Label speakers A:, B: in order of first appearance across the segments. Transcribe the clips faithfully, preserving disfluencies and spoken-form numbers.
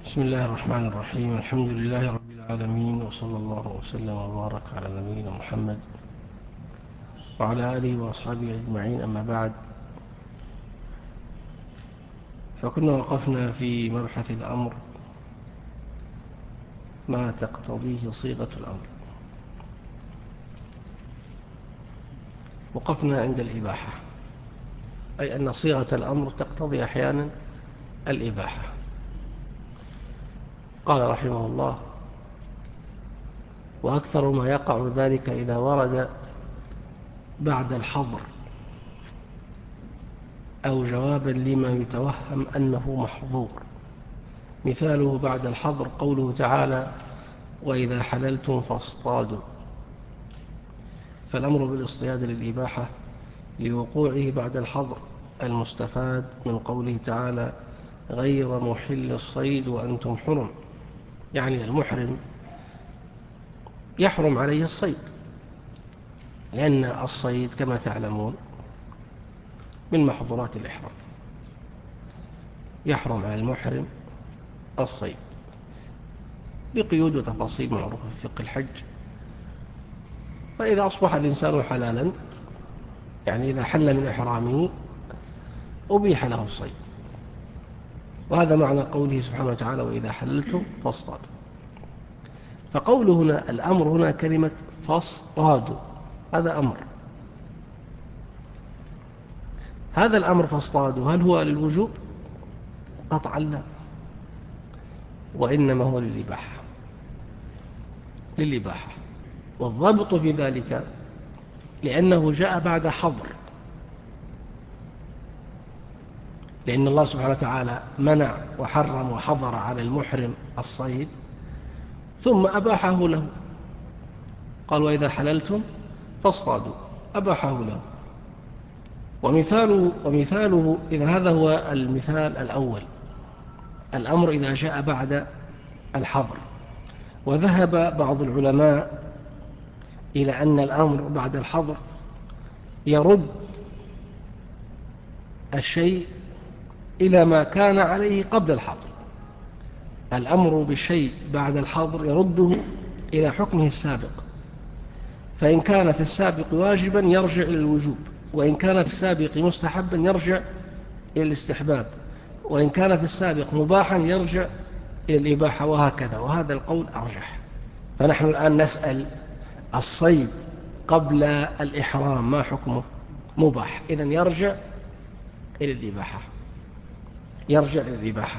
A: بسم الله الرحمن الرحيم. الحمد لله رب العالمين، وصلى الله وسلم وبارك على نبينا محمد وعلى آله وأصحابه أجمعين. أما بعد، فكنا وقفنا في مبحث الأمر ما تقتضيه صيغة الأمر. وقفنا عند الإباحة، أي أن صيغة الأمر تقتضي أحيانا الإباحة. قال رحمه الله: وأكثر ما يقع ذلك إذا ورد بعد الحظر أو جوابا لما يتوهم أنه محظور. مثاله بعد الحظر قوله تعالى: وإذا حللتم فاصطادوا. فالأمر بالاصطياد للإباحة لوقوعه بعد الحظر المستفاد من قوله تعالى: غير محل الصيد وأنتم حرم، يعني المحرم يحرم عليه الصيد، لأن الصيد كما تعلمون من محظورات الإحرام، يحرم على المحرم الصيد بقيود وتفاصيل معروفة في فقه الحج. فإذا أصبح الإنسان حلالا، يعني إذا حل من إحرامه أبيح له الصيد، وهذا معنى قوله سبحانه وتعالى: وإذا حللتم فاصطادوا. فقوله هنا الأمر هنا كلمة فاصطادوا، هذا أمر. هذا الأمر فاصطادوا هل هو للوجوب؟ قطعا لا، وإنما هو للإباحة للإباحة والضابط في ذلك لأنه جاء بعد حظر، لأن الله سبحانه وتعالى منع وحرم وحظر على المحرم الصيد ثم أباحه له. قال: وإذا حللتم فاصطادوا، أباحه له. ومثاله, ومثاله إذن هذا هو المثال الأول، الأمر إذا جاء بعد الحظر. وذهب بعض العلماء إلى أن الأمر بعد الحظر يرد الشيء إلى ما كان عليه قبل الحظر. الأمر بالشيء بعد الحظر يرده إلى حكمه السابق، فإن كان في السابق واجبا يرجع إلى الوجوب، وإن كان في السابق مستحبا يرجع إلى الاستحباب، وإن كان في السابق مباحا يرجع إلى الإباحة، وهكذا. وهذا القول أرجح. فنحن الآن نسأل: الصيد قبل الإحرام ما حكمه؟ مباح، إذن يرجع إلى الإباحة يرجع إلى الإباحة.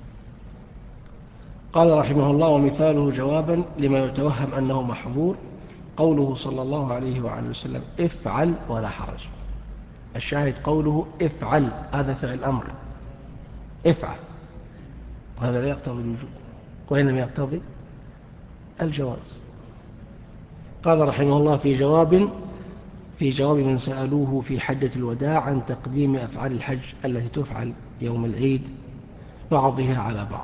A: قال رحمه الله: ومثاله جوابا لما يتوهم أنه محظور قوله صلى الله عليه وآله وسلم: افعل ولا حرج. الشاهد قوله افعل، هذا فعل أمر، افعل، هذا لا يقتضي الوجوب وإنما يقتضي الجواز. قال رحمه الله: في جواب في جواب من سألوه في حجة الوداع عن تقديم أفعال الحج التي تفعل يوم العيد بعضها على بعض،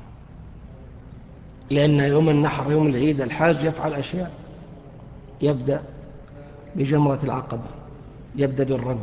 A: لأن يوم النحر يوم العيد الحاج يفعل أشياء، يبدأ بجمرة العقبة، يبدأ بالرمي،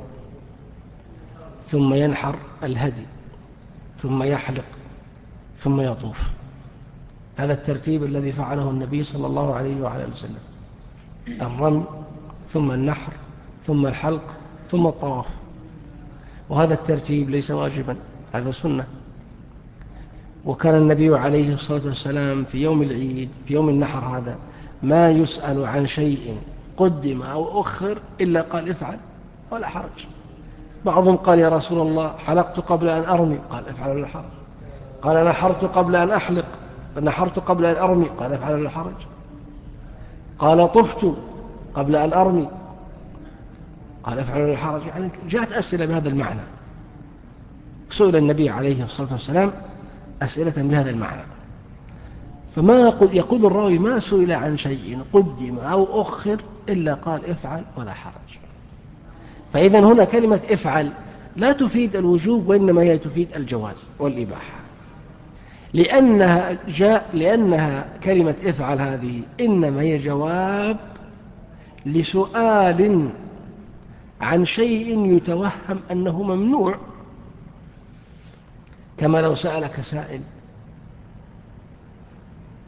A: ثم ينحر الهدي، ثم يحلق، ثم يطوف. هذا الترتيب الذي فعله النبي صلى الله عليه وعلى آله وسلم: الرمي، ثم النحر، ثم الحلق، ثم الطواف. وهذا الترتيب ليس واجبا، هذا سنة. وكان النبي عليه الصلاة والسلام في يوم العيد في يوم النحر هذا ما يسأل عن شيء قدم أو أخر إلا قال: افعل ولا حرج. بعضهم قال: يا رسول الله، حلقت قبل أن أرمي، قال: افعل ولا حرج. قال: نحرت قبل أن أحلق، نحرت قبل أن أرمي، قال: افعل ولا حرج. قال: طفت قبل أن أرمي، قال: افعل ولا حرج. يعني جاءت أسئلة بهذا المعنى، سئل النبي عليه الصلاة والسلام أسئلة بهذا المعنى. فما يقول الراوي: ما سئل عن شيء قدم أو أخر إلا قال: افعل ولا حرج. فإذن هنا كلمة افعل لا تفيد الوجوب، وإنما هي تفيد الجواز والإباحة، لأنها, جاء لأنها كلمة افعل هذه إنما هي جواب لسؤال عن شيء يتوهم أنه ممنوع. كما لو سألك سائل: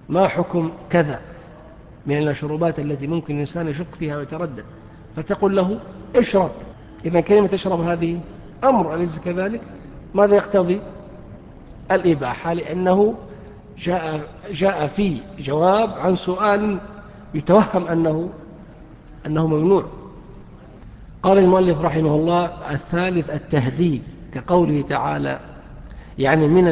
A: ما حكم كذا من المشروبات التي ممكن الإنسان يشك فيها ويتردد، فتقول له اشرب. إذا كلمة اشرب هذه أمر، أليس كذلك؟ ماذا يقتضي؟ الإباحة، لأنه جاء, جاء في جواب عن سؤال يتوهم أنه, أنه ممنوع. قال المؤلف رحمه الله: الثالث التهديد، كقوله تعالى، يعني من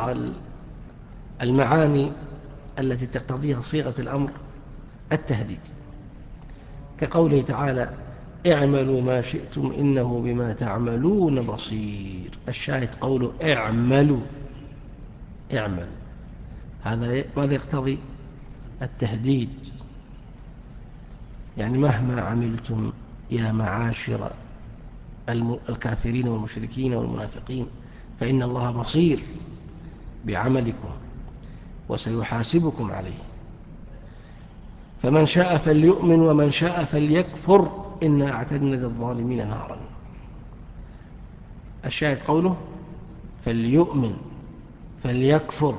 A: المعاني التي تقتضيها صيغة الأمر التهديد، كقوله تعالى: اعملوا ما شئتم إنه بما تعملون بصير. الشاهد قوله اعملوا، اعمل، هذا ماذا يقتضي؟ التهديد، يعني مهما عملتم يا معاشر الكافرين والمشركين والمنافقين فإن الله بصير بعملكم وسيحاسبكم عليه، فمن شاء فليؤمن ومن شاء فليكفر إنا أعتدنا للظالمين نارا. الشاهد قوله فليؤمن فليكفر،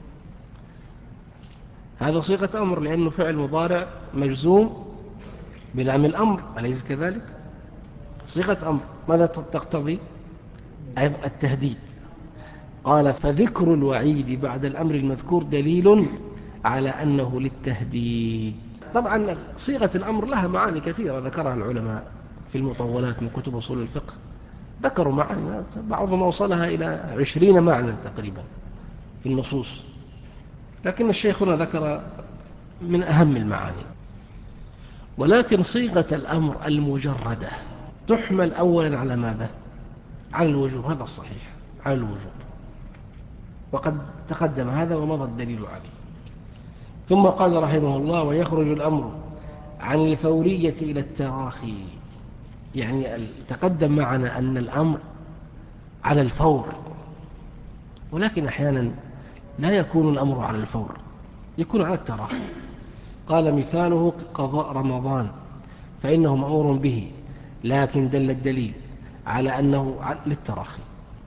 A: هذا صيغة أمر لأنه فعل مضارع مجزوم بلام الأمر، أليس كذلك؟ صيغة أمر، ماذا تقتضي؟ التهديد. قال: فذكر الوعيد بعد الأمر المذكور دليل على أنه للتهديد. طبعا صيغة الأمر لها معاني كثيرة ذكرها العلماء في المطولات من كتب أصول الفقه، ذكروا معاني بعضهم وصلها إلى عشرين معنى تقريبا في النصوص، لكن الشيخ هنا ذكر من أهم المعاني. ولكن صيغة الأمر المجردة تحمل أولا على ماذا؟ على الوجوب، هذا الصحيح، على الوجوب، وقد تقدم هذا ومضى الدليل عليه. ثم قال رحمه الله: ويخرج الأمر عن الفورية إلى التراخي، يعني تقدم معنا أن الأمر على الفور، ولكن أحيانا لا يكون الأمر على الفور، يكون على التراخي. قال: مثاله قضاء رمضان فإنه مأمور به، لكن دل الدليل على أنه للتراخي.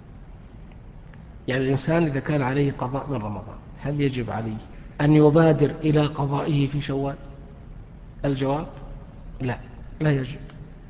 A: يعني الإنسان إذا كان عليه قضاء من رمضان هل يجب عليه أن يبادر إلى قضائه في شوال؟ الجواب لا، لا يجب.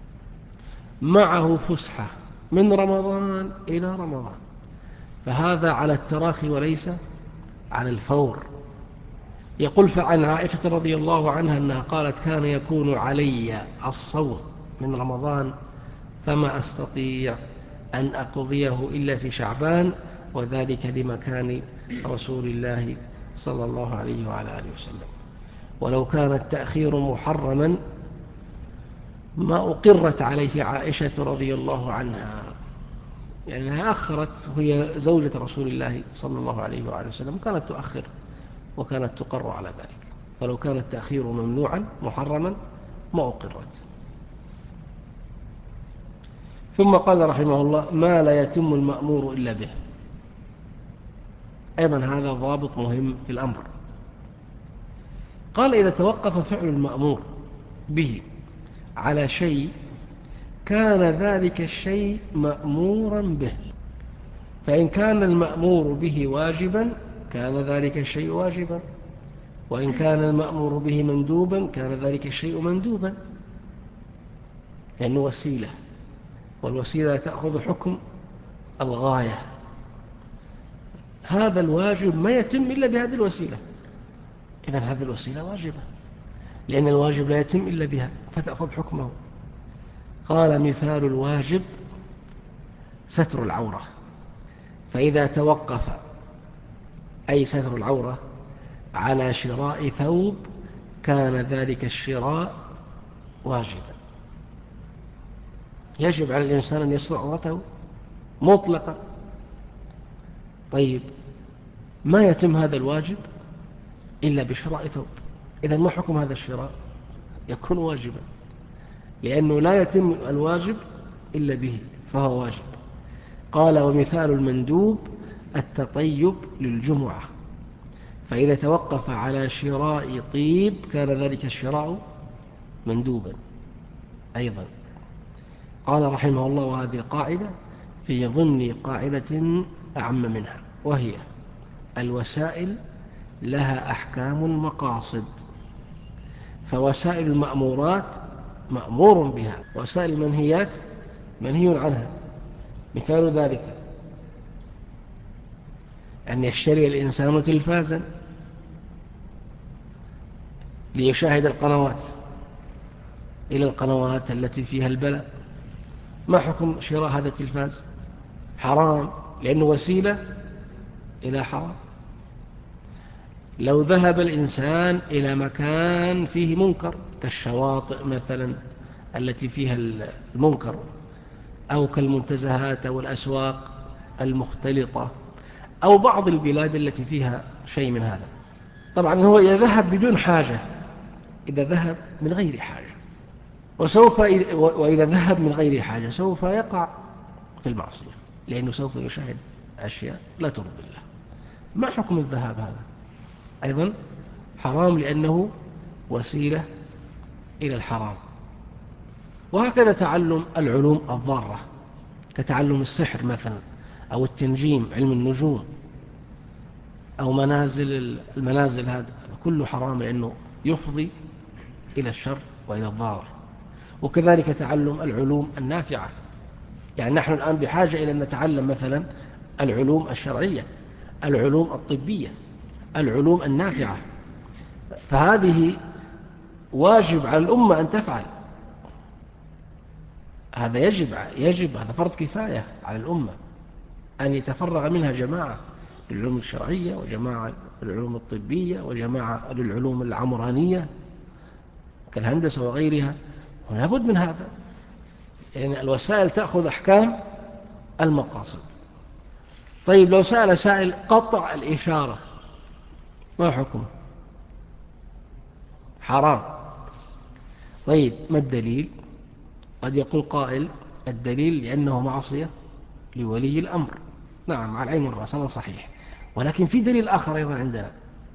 A: معه فسحة من رمضان إلى رمضان، فهذا على التراخي وليس على الفور. يقول: فعن عائشة رضي الله عنها أنها قالت: كان يكون علي الصوم من رمضان فما أستطيع أن أقضيه إلا في شعبان، وذلك لمكان رسول الله صلى الله عليه وعلى آله وسلم، ولو كان التأخير محرما ما أقرت عليه عائشة رضي الله عنها، يعني أنها أخرت، وهي زوجة رسول الله صلى الله عليه وعلى وسلم، كانت تؤخر وكانت تقر على ذلك، فلو كان التأخير ممنوعا محرما ما أقرت. ثم قال رحمه الله: ما لا يتم المأمور إلا به. أيضا هذا ضابط مهم في الأمر. قال: إذا توقف فعل المأمور به على شيء كان ذلك الشيء مأمورا به، فإن كان المأمور به واجبا كان ذلك الشيء واجبا، وإن كان المأمور به مندوبا كان ذلك الشيء مندوبا، لأنه وسيلة، والوسيلة تأخذ حكم الغاية. هذا الواجب ما يتم إلا بهذه الوسيلة، إذن هذه الوسيلة واجبة، لأن الواجب لا يتم إلا بها فتأخذ حكمه. قال: مثال الواجب ستر العورة، فإذا توقف أي ستر العورة على شراء ثوب كان ذلك الشراء واجبا. يجب على الإنسان أن يستر عورته مطلقا. طيب، ما يتم هذا الواجب إلا بشراء ثوب، إذن ما حكم هذا الشراء؟ يكون واجبا، لأنه لا يتم الواجب إلا به، فهو واجب. قال: ومثال المندوب التطيب للجمعة، فإذا توقف على شراء طيب كان ذلك الشراء مندوبا أيضا. قال رحمه الله: وهذه قاعدة في ضمن قاعدة أعم منها، وهي الوسائل لها أحكام المقاصد، فوسائل المأمورات مأمور بها، وسائل المنهيات منهي عنها. مثال ذلك أن يشتري الإنسان تلفازا ليشاهد القنوات إلى القنوات التي فيها البلاء. ما حكم شراء هذا التلفاز؟ حرام، لأنه وسيلة إلى حرام. لو ذهب الإنسان إلى مكان فيه منكر كالشواطئ مثلا التي فيها المنكر، أو كالمنتزهات أو الأسواق المختلطة، أو بعض البلاد التي فيها شيء من هذا. طبعا هو إذا ذهب بدون حاجة، إذا ذهب من غير حاجة، وسوف وإذا ذهب من غير حاجة سوف يقع في المعصية، لأنه سوف يشاهد أشياء لا ترضي الله. ما حكم الذهاب هذا؟ أيضا حرام، لأنه وسيلة إلى الحرام. وهكذا تعلم العلوم الضارة كتعلم السحر مثلا، أو التنجيم، علم النجوم، أو منازل المنازل، هذا كله حرام لأنه يفضي إلى الشر وإلى الضرر. وكذلك تعلم العلوم النافعة، يعني نحن الآن بحاجة إلى أن نتعلم مثلا العلوم الشرعية، العلوم الطبية، العلوم النافعة، فهذه واجب على الأمة أن تفعل. هذا يجب يجب هذا فرض كفاية على الأمة أن يتفرغ منها جماعة للعلوم الشرعية، وجماعة للعلوم الطبية، وجماعة للعلوم العمرانية كالهندسة وغيرها. ولا بد من هذا، يعني الوسائل تأخذ أحكام المقاصد. طيب لو سأل سائل قطع الإشارة ما حكمه؟ حرام. طيب ما الدليل؟ قد يقول قائل الدليل لأنه معصية لولي الأمر. نعم، على العين والرأس، هذا صحيح، ولكن في دليل آخر أيضا عندنا.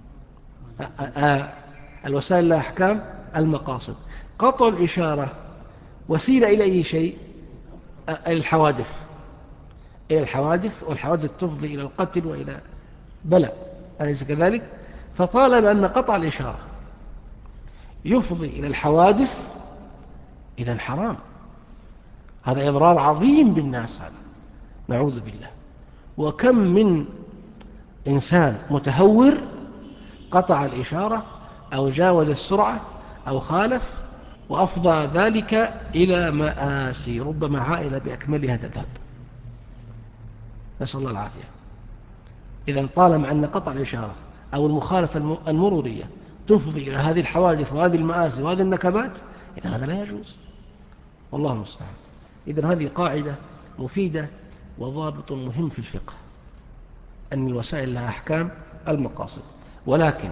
A: الوسائل لها أحكام المقاصد. قطع الإشارة وسيلة إلى أي شيء؟ الحوادث، إلى الحوادث، والحوادث تفضي إلى القتل وإلى بلاء، أليس كذلك؟ فطالب أن قطع الإشارة يفضي إلى الحوادث، إذن حرام. هذا إضرار عظيم بالناس، هذا نعوذ بالله. وكم من إنسان متهور قطع الإشارة أو جاوز السرعة أو خالف، وأفضى ذلك إلى مآسي ربما عائلة بأكملها تذهب، نسأل الله العافية. إذن طالما أن قطع الإشارة أو المخالفة المرورية تفضي إلى هذه الحوادث وهذه المآسي وهذه النكبات، إذن هذا لا يجوز، والله المستعان. إذن هذه قاعدة مفيدة وضابط مهم في الفقه، أن الوسائل لها أحكام المقاصد. ولكن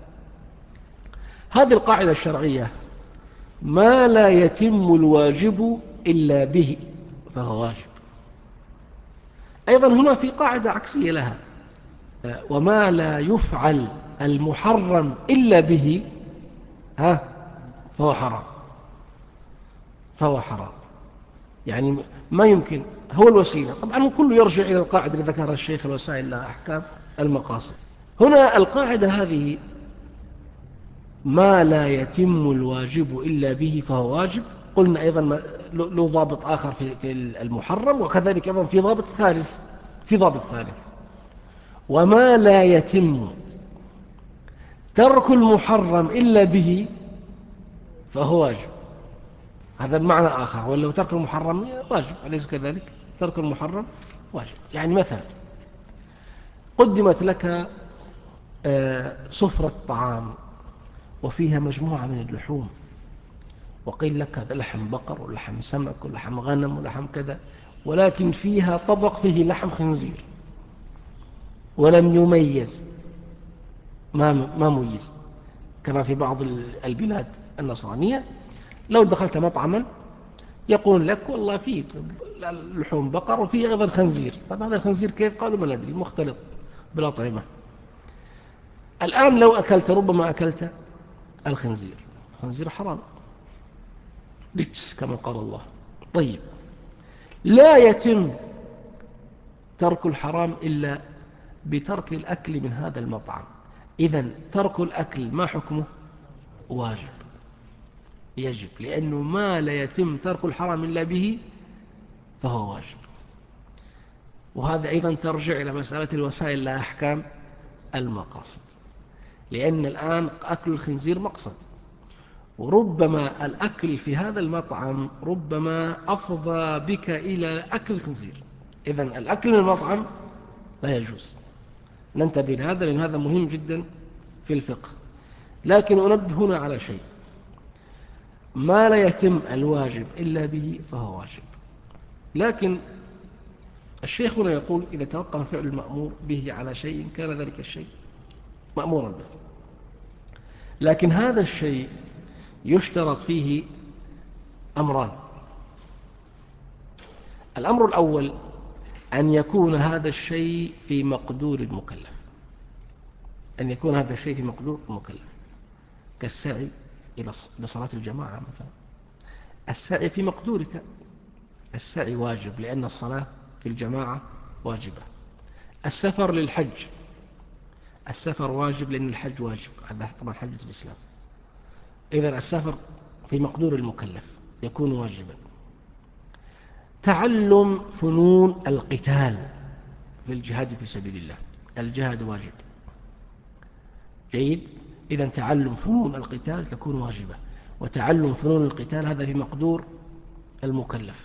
A: هذه القاعدة الشرعية ما لا يتم الواجب إلا به فهو واجب. أيضا هنا في قاعدة عكسية لها، وما لا يفعل المحرم إلا به ها فهو حرام، فهو حرام. يعني ما يمكن، هو الوسيلة. طبعا كله يرجع إلى القاعدة اللي ذكرها الشيخ، الوسائل لها أحكام المقاصد. هنا القاعدة هذه ما لا يتم الواجب إلا به فهو واجب. قلنا أيضا له ضابط آخر في المحرم، وكذلك أيضا في ضابط ثالث، في ضابط ثالث وما لا يتم ترك المحرم إلا به فهو واجب. هذا بمعنى آخر، ولو ترك المحرم واجب، أليس كذلك؟ ترك المحرم واجب. يعني مثلا قدمت لك سفرة طعام وفيها مجموعة من اللحوم، وقيل لك هذا لحم بقر ولحم سمك ولحم غنم ولحم كذا، ولكن فيها طبق فيه لحم خنزير ولم يميز، ما ما ميز، كما في بعض البلاد النصرانية لو دخلت مطعما يقول لك والله فيه لحوم بقر وفيه أيضا خنزير. طب هذا الخنزير كيف؟ قالوا ما ندري، مختلط بالأطعمة. الآن لو أكلت ربما أكلت الخنزير، الخنزير حرام رجس كما قال الله. طيب لا يتم ترك الحرام إلا بترك الأكل من هذا المطعم، إذن ترك الأكل ما حكمه؟ واجب، يجب، لأنه ما لا يتم ترك الحرام إلا به فهو واجب. وهذا أيضا ترجع إلى مسألة الوسائل لا أحكام المقاصد، لأن الآن أكل الخنزير مقصد، وربما الأكل في هذا المطعم ربما أفضى بك إلى أكل الخنزير. إذن الأكل من المطعم لا يجوز. ننتبه لهذا لأن هذا مهم جدا في الفقه. لكن أنبه هنا على شيء: ما لا يتم الواجب إلا به فهو واجب. لكن الشيخ هنا يقول إذا توقف فعل المأمور به على شيء كان ذلك الشيء مأمورا به، لكن هذا الشيء يشترط فيه أمران. الأمر الأول أن يكون هذا الشيء في مقدور المكلف، أن يكون هذا الشيء في مقدور المكلف، كالسعي إلى صلاة الجماعة مثلا. السعي في مقدورك، السعي واجب لأن الصلاة في الجماعة واجبة. السفر للحج، السفر واجب لأن الحج واجب، هذا طبعا حجة الإسلام. إذن السفر في مقدور المكلف يكون واجبا. تعلم فنون القتال في الجهاد في سبيل الله، الجهاد واجب، جيد. إذن تعلم فنون القتال تكون واجبة، وتعلم فنون القتال هذا في مقدور المكلف.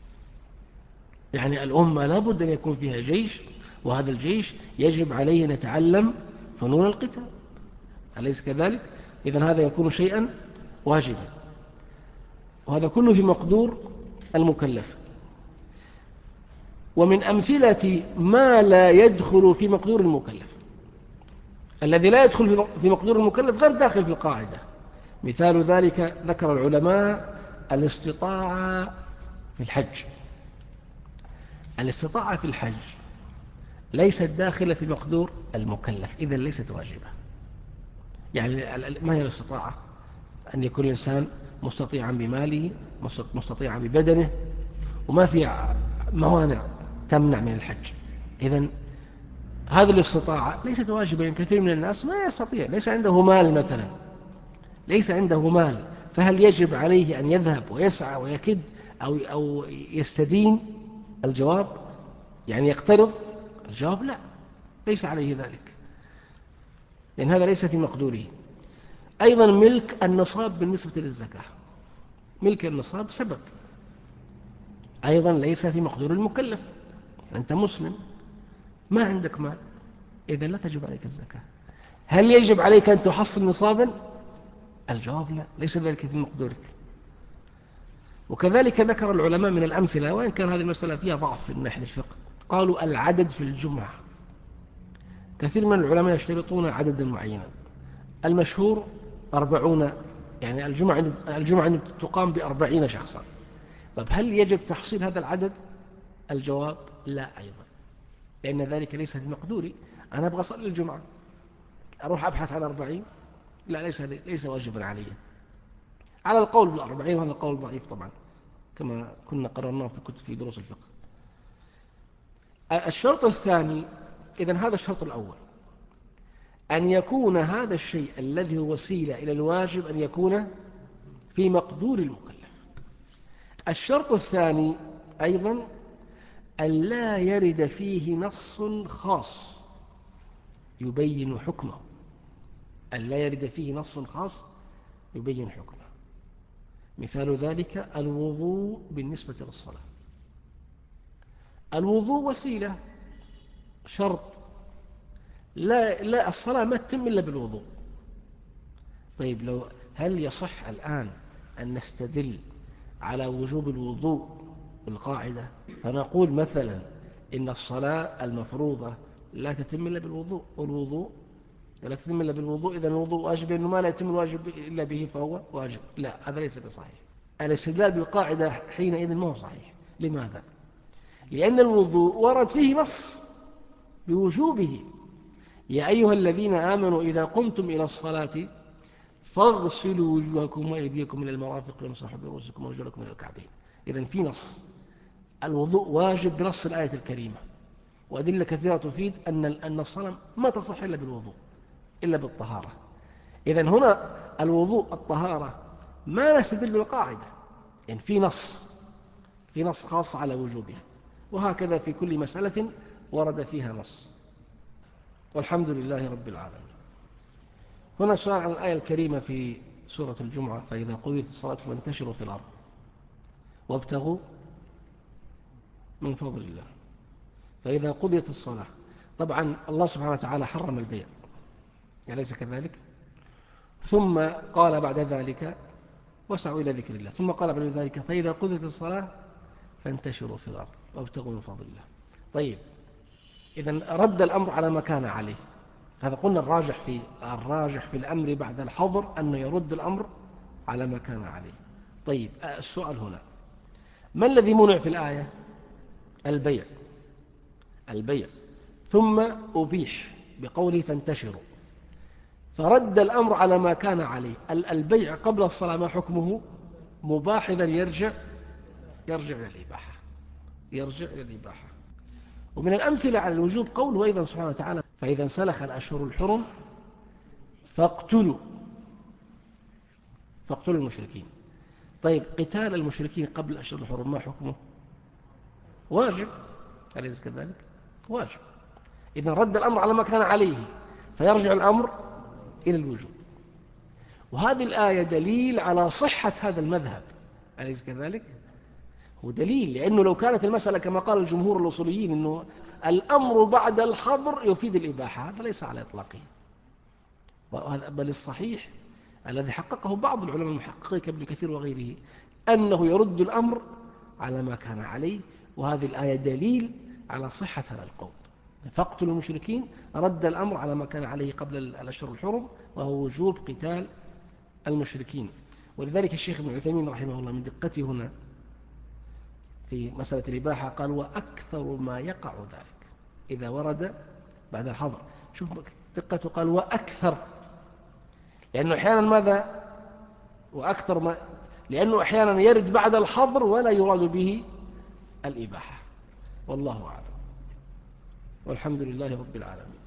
A: يعني الأمة لابد أن يكون فيها جيش، وهذا الجيش يجب عليه أن يتعلم فنون القتال، أليس كذلك؟ إذن هذا يكون شيئا واجبا، وهذا كله في مقدور المكلف. ومن أمثلة ما لا يدخل في مقدور المكلف، الذي لا يدخل في مقدور المكلف غير داخل في القاعدة. مثال ذلك ذكر العلماء الاستطاعة في الحج. الاستطاعة في الحج ليست داخلة في مقدور المكلف، إذن ليست واجبة. يعني ما هي الاستطاعة؟ أن يكون الإنسان مستطيعا بماله، مستطيعا ببدنه، وما في موانع تمنع من الحج. إذن هذه الاستطاعة ليست واجبة، لأن كثير من الناس ما يستطيع، ليس عنده مال مثلا، ليس عنده مال، فهل يجب عليه أن يذهب ويسعى ويكد أو, أو يستدين؟ الجواب يعني يقترض؟ الجواب لا، ليس عليه ذلك، لأن هذا ليس في مقدوره. أيضا ملك النصاب بالنسبة للزكاة، ملك النصاب سبب، أيضا ليس في مقدور المكلف. أنت مسلم ما عندك مال، إذن لا تجب عليك الزكاة. هل يجب عليك أن تحصل نصابا؟ الجواب لا، ليس ذلك في مقدورك. وكذلك ذكر العلماء من الأمثلة، وإن كان هذه المسألة فيها ضعف من ناحية الفقه، قالوا العدد في الجمعة. كثير من العلماء يشترطون عددا معينا، المشهور أربعون، يعني الجمعة الجمعة تقام بأربعين شخصا. طب هل يجب تحصيل هذا العدد؟ الجواب لا أيضا، لأن ذلك ليس في مقدوري. أنا أبغى أصلي الجمعة، أروح أبحث عن أربعين؟ لا، ليس ليس واجبا علي، على القول بالأربعين، وهذا قول ضعيف طبعا كما كنا قررناه في كتب في دروس الفقه. الشرط الثاني، إذن هذا الشرط الأول، أن يكون هذا الشيء الذي هو وسيلة إلى الواجب أن يكون في مقدور المكلف. الشرط الثاني أيضا أن لا يرد فيه نص خاص يبين حكمه، أن لا يرد فيه نص خاص يبين حكمه. مثال ذلك الوضوء بالنسبة للصلاة. الوضوء وسيلة، شرط، لا, لا الصلاة ما تتم إلا بالوضوء. طيب لو هل يصح الآن أن نستدل على وجوب الوضوء بالقاعدة، فنقول مثلا إن الصلاة المفروضة لا تتم إلا بالوضوء، والوضوء لا تتم إلا بالوضوء، إذن الوضوء واجب، إنه ما لا يتم الواجب إلا به فهو واجب؟ لا، هذا ليس بصحيح. الاستدلال بالقاعدة حينئذ ما هو صحيح. لماذا؟ لأن الوضوء ورد فيه نص بوجوبه: يا أيها الذين آمنوا إذا قمتم إلى الصلاة فاغسلوا وجوهكم وأيديكم إلى المرافق وامسحوا برؤوسكم وارجلكم إلى الكعبين. إذن في نص، الوضوء واجب بنص الآية الكريمة، وأدلة كثيرة تفيد أن أن الصلاة ما تصح إلا بالوضوء. إلا بالطهارة. إذن هنا الوضوء الطهارة ما نستدل بالقاعدة، يعني في نص في نص خاص على وجوبها، وهكذا في كل مسألة ورد فيها نص. والحمد لله رب العالمين. هنا سؤال عن الآية الكريمة في سورة الجمعة: فإذا قضيت الصلاة فانتشروا في الأرض وابتغوا من فضل الله. فإذا قضيت الصلاة، طبعا الله سبحانه وتعالى حرم البيع، أليس كذلك؟ ثم قال بعد ذلك: واسعوا إلى ذكر الله. ثم قال بعد ذلك: فإذا قضيت الصلاة فانتشروا في الأرض وابتغوا من فضل الله. طيب، إذن رد الأمر على ما كان عليه. هذا قلنا الراجح في الراجح في الأمر بعد الحظر أنه يرد الأمر على ما كان عليه. طيب، السؤال هنا: ما الذي منع في الآية؟ البيع البيع ثم أبيح بقوله فانتشروا، فرد الأمر على ما كان عليه. البيع قبل الصلاة ما حكمه؟ مباح، إذن يرجع يرجع إلى الإباحة يرجع إلى الإباحة. ومن الأمثلة على الوجوب قوله أيضا سبحانه وتعالى: فإذا انسلخ الأشهر الحرم فاقتلوا فاقتلوا المشركين. طيب، قتال المشركين قبل الأشهر الحرم ما حكمه؟ واجب، أليس كذلك؟ واجب. إذن رد الأمر على ما كان عليه، فيرجع الأمر إلى الوجوب. وهذه الآية دليل على صحة هذا المذهب، أليس كذلك؟ هو دليل، لأنه لو كانت المسألة كما قال الجمهور الأصوليين أنه الأمر بعد الحظر يفيد الإباحة، هذا ليس على إطلاقه. بل الصحيح الذي حققه بعض العلماء المحققين كابن كثير وغيره أنه يرد الأمر على ما كان عليه. وهذه الآية دليل على صحة هذا القول. فاقتلوا المشركين رد الأمر على ما كان عليه قبل الأشهر الحرم، وهو وجوب قتال المشركين. ولذلك الشيخ ابن عثيمين رحمه الله من دقته هنا في مسألة الإباحة قال: وأكثر ما يقع ذلك إذا ورد بعد الحظر. شوف دقته، قال وأكثر، لأنه أحيانا ماذا؟ وأكثر ما لأنه أحيانا يرد بعد الحظر ولا يراد به الإباحة. والله أعلم، والحمد لله رب العالمين.